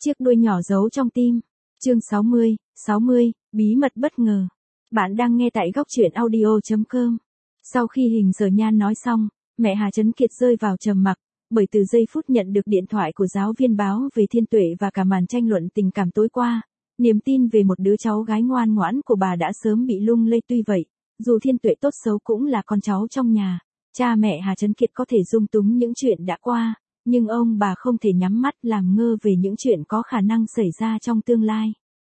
Chiếc đuôi nhỏ giấu trong tim. Chương 60, bí mật bất ngờ. Bạn đang nghe tại góc truyện audio.com. Sau khi Hình Sở Nhan nói xong, mẹ Hà Chấn Kiệt rơi vào trầm mặc, bởi từ giây phút nhận được điện thoại của giáo viên báo về Thiên Tuệ và cả màn tranh luận tình cảm tối qua, niềm tin về một đứa cháu gái ngoan ngoãn của bà đã sớm bị lung lay. Tuy vậy, dù Thiên Tuệ tốt xấu cũng là con cháu trong nhà, cha mẹ Hà Chấn Kiệt có thể dung túng những chuyện đã qua, nhưng ông bà không thể nhắm mắt làm ngơ về những chuyện có khả năng xảy ra trong tương lai.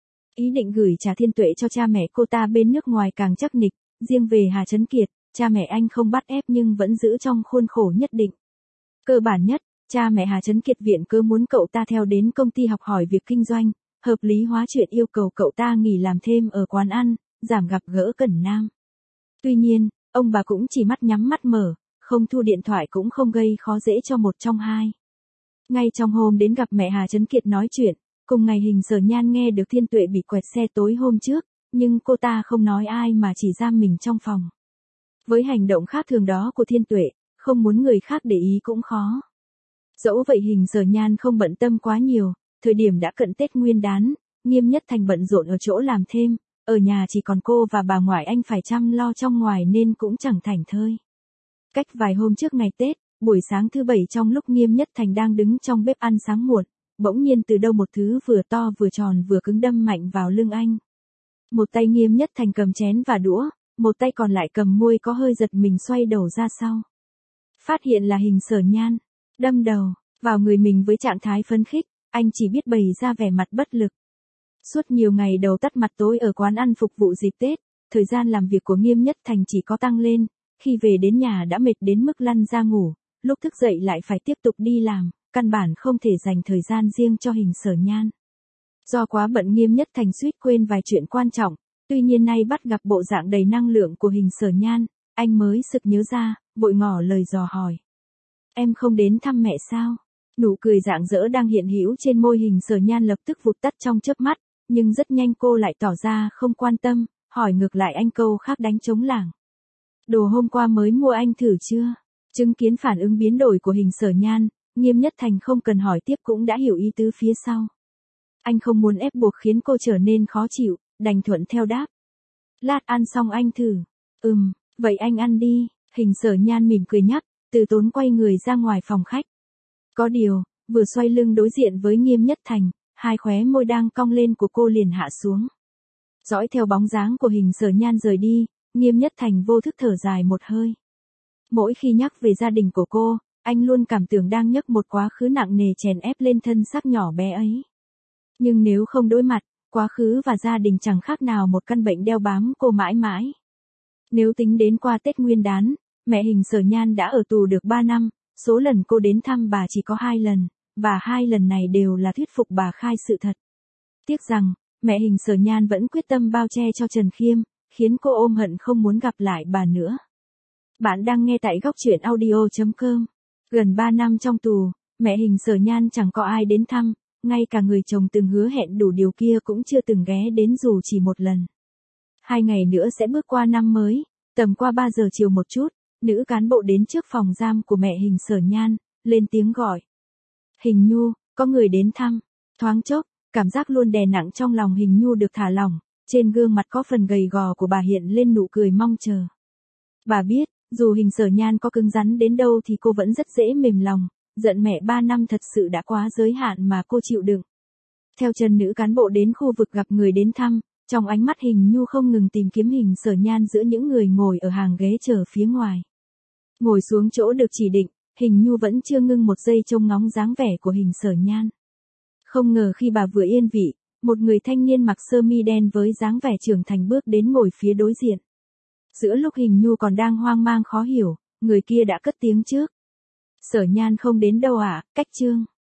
Ý định gửi trả Thiên Tuệ cho cha mẹ cô ta bên nước ngoài càng chắc nịch, riêng về Hà Chấn Kiệt, cha mẹ anh không bắt ép nhưng vẫn giữ trong khuôn khổ nhất định. Cơ bản nhất, cha mẹ Hà Chấn Kiệt viện cớ muốn cậu ta theo đến công ty học hỏi việc kinh doanh, hợp lý hóa chuyện yêu cầu cậu ta nghỉ làm thêm ở quán ăn, giảm gặp gỡ Cẩn Nam. Tuy nhiên, ông bà cũng chỉ mắt nhắm mắt mở, không thu điện thoại cũng không gây khó dễ cho một trong hai. Ngay trong hôm đến gặp mẹ Hà Chấn Kiệt nói chuyện, cùng ngày Hình Sở Nhan nghe được Thiên Tuệ bị quẹt xe tối hôm trước, nhưng cô ta không nói ai mà chỉ giam mình trong phòng. Với hành động khác thường đó của Thiên Tuệ, không muốn người khác để ý cũng khó. Dẫu vậy Hình Sở Nhan không bận tâm quá nhiều, thời điểm đã cận Tết Nguyên Đán, Nghiêm Nhất Thành bận rộn ở chỗ làm thêm, ở nhà chỉ còn cô và bà ngoại anh phải chăm lo trong ngoài nên cũng chẳng thảnh thơi. Cách vài hôm trước ngày Tết, buổi sáng thứ Bảy trong lúc Nghiêm Nhất Thành đang đứng trong bếp ăn sáng muộn, bỗng nhiên từ đâu một thứ vừa to vừa tròn vừa cứng đâm mạnh vào lưng anh. Một tay Nghiêm Nhất Thành cầm chén và đũa, một tay còn lại cầm muôi có hơi giật mình xoay đầu ra sau. Phát hiện là Hình Sở Nhan, đâm đầu vào người mình với trạng thái phấn khích, anh chỉ biết bày ra vẻ mặt bất lực. Suốt nhiều ngày đầu tắt mặt tối ở quán ăn phục vụ dịp Tết, thời gian làm việc của Nghiêm Nhất Thành chỉ có tăng lên, khi về đến nhà đã mệt đến mức lăn ra ngủ, lúc thức dậy lại phải tiếp tục đi làm, căn bản không thể dành thời gian riêng cho Hình Sở Nhan. Do quá bận Nghiêm Nhất Thành suýt quên vài chuyện quan trọng, tuy nhiên nay bắt gặp bộ dạng đầy năng lượng của Hình Sở Nhan, anh mới sực nhớ ra, vội ngỏ lời dò hỏi. Em không đến thăm mẹ sao? Nụ cười rạng rỡ đang hiện hữu trên môi Hình Sở Nhan lập tức vụt tắt trong chớp mắt, nhưng rất nhanh cô lại tỏ ra không quan tâm, hỏi ngược lại anh câu khác đánh trống lảng. Đồ hôm qua mới mua anh thử chưa? Chứng kiến phản ứng biến đổi của Hình Sở Nhan, Nghiêm Nhất Thành không cần hỏi tiếp cũng đã hiểu ý tứ phía sau. Anh không muốn ép buộc khiến cô trở nên khó chịu, đành thuận theo đáp. Lát ăn xong anh thử. Vậy anh ăn đi, Hình Sở Nhan mỉm cười nhắc, từ tốn quay người ra ngoài phòng khách. Có điều, vừa xoay lưng đối diện với Nghiêm Nhất Thành, hai khóe môi đang cong lên của cô liền hạ xuống. Dõi theo bóng dáng của Hình Sở Nhan rời đi, Nghiêm Nhất Thành vô thức thở dài một hơi. Mỗi khi nhắc về gia đình của cô, anh luôn cảm tưởng đang nhấc một quá khứ nặng nề chèn ép lên thân xác nhỏ bé ấy. Nhưng nếu không đối mặt, quá khứ và gia đình chẳng khác nào một căn bệnh đeo bám cô mãi mãi. Nếu tính đến qua Tết Nguyên Đán, mẹ Hình Sở Nhan đã ở tù được 3 năm, số lần cô đến thăm bà chỉ có 2 lần, và 2 lần này đều là thuyết phục bà khai sự thật. Tiếc rằng, mẹ Hình Sở Nhan vẫn quyết tâm bao che cho Trần Khiêm, khiến cô ôm hận không muốn gặp lại bà nữa. Bạn đang nghe tại góc truyện audio.com. Gần 3 năm trong tù, mẹ Hình Sở Nhan chẳng có ai đến thăm, ngay cả người chồng từng hứa hẹn đủ điều kia cũng chưa từng ghé đến dù chỉ một lần. 2 ngày nữa sẽ bước qua năm mới, tầm qua 3 giờ chiều một chút, nữ cán bộ đến trước phòng giam của mẹ Hình Sở Nhan, lên tiếng gọi. Hình Nhu, có người đến thăm. Thoáng chốc, cảm giác luôn đè nặng trong lòng Hình Nhu được thả lỏng, trên gương mặt có phần gầy gò của bà hiện lên nụ cười mong chờ. Bà biết, dù Hình Sở Nhan có cứng rắn đến đâu thì cô vẫn rất dễ mềm lòng, giận mẹ 3 năm thật sự đã quá giới hạn mà cô chịu đựng. Theo chân nữ cán bộ đến khu vực gặp người đến thăm, trong ánh mắt Hình Nhu không ngừng tìm kiếm Hình Sở Nhan giữa những người ngồi ở hàng ghế chờ phía ngoài. Ngồi xuống chỗ được chỉ định, Hình Nhu vẫn chưa ngưng một giây trông ngóng dáng vẻ của Hình Sở Nhan. Không ngờ khi bà vừa yên vị, một người thanh niên mặc sơ mi đen với dáng vẻ trưởng thành bước đến ngồi phía đối diện. Giữa lúc Hình Nhu còn đang hoang mang khó hiểu, người kia đã cất tiếng trước. Sở Nhan không đến đâu à, cách Trương.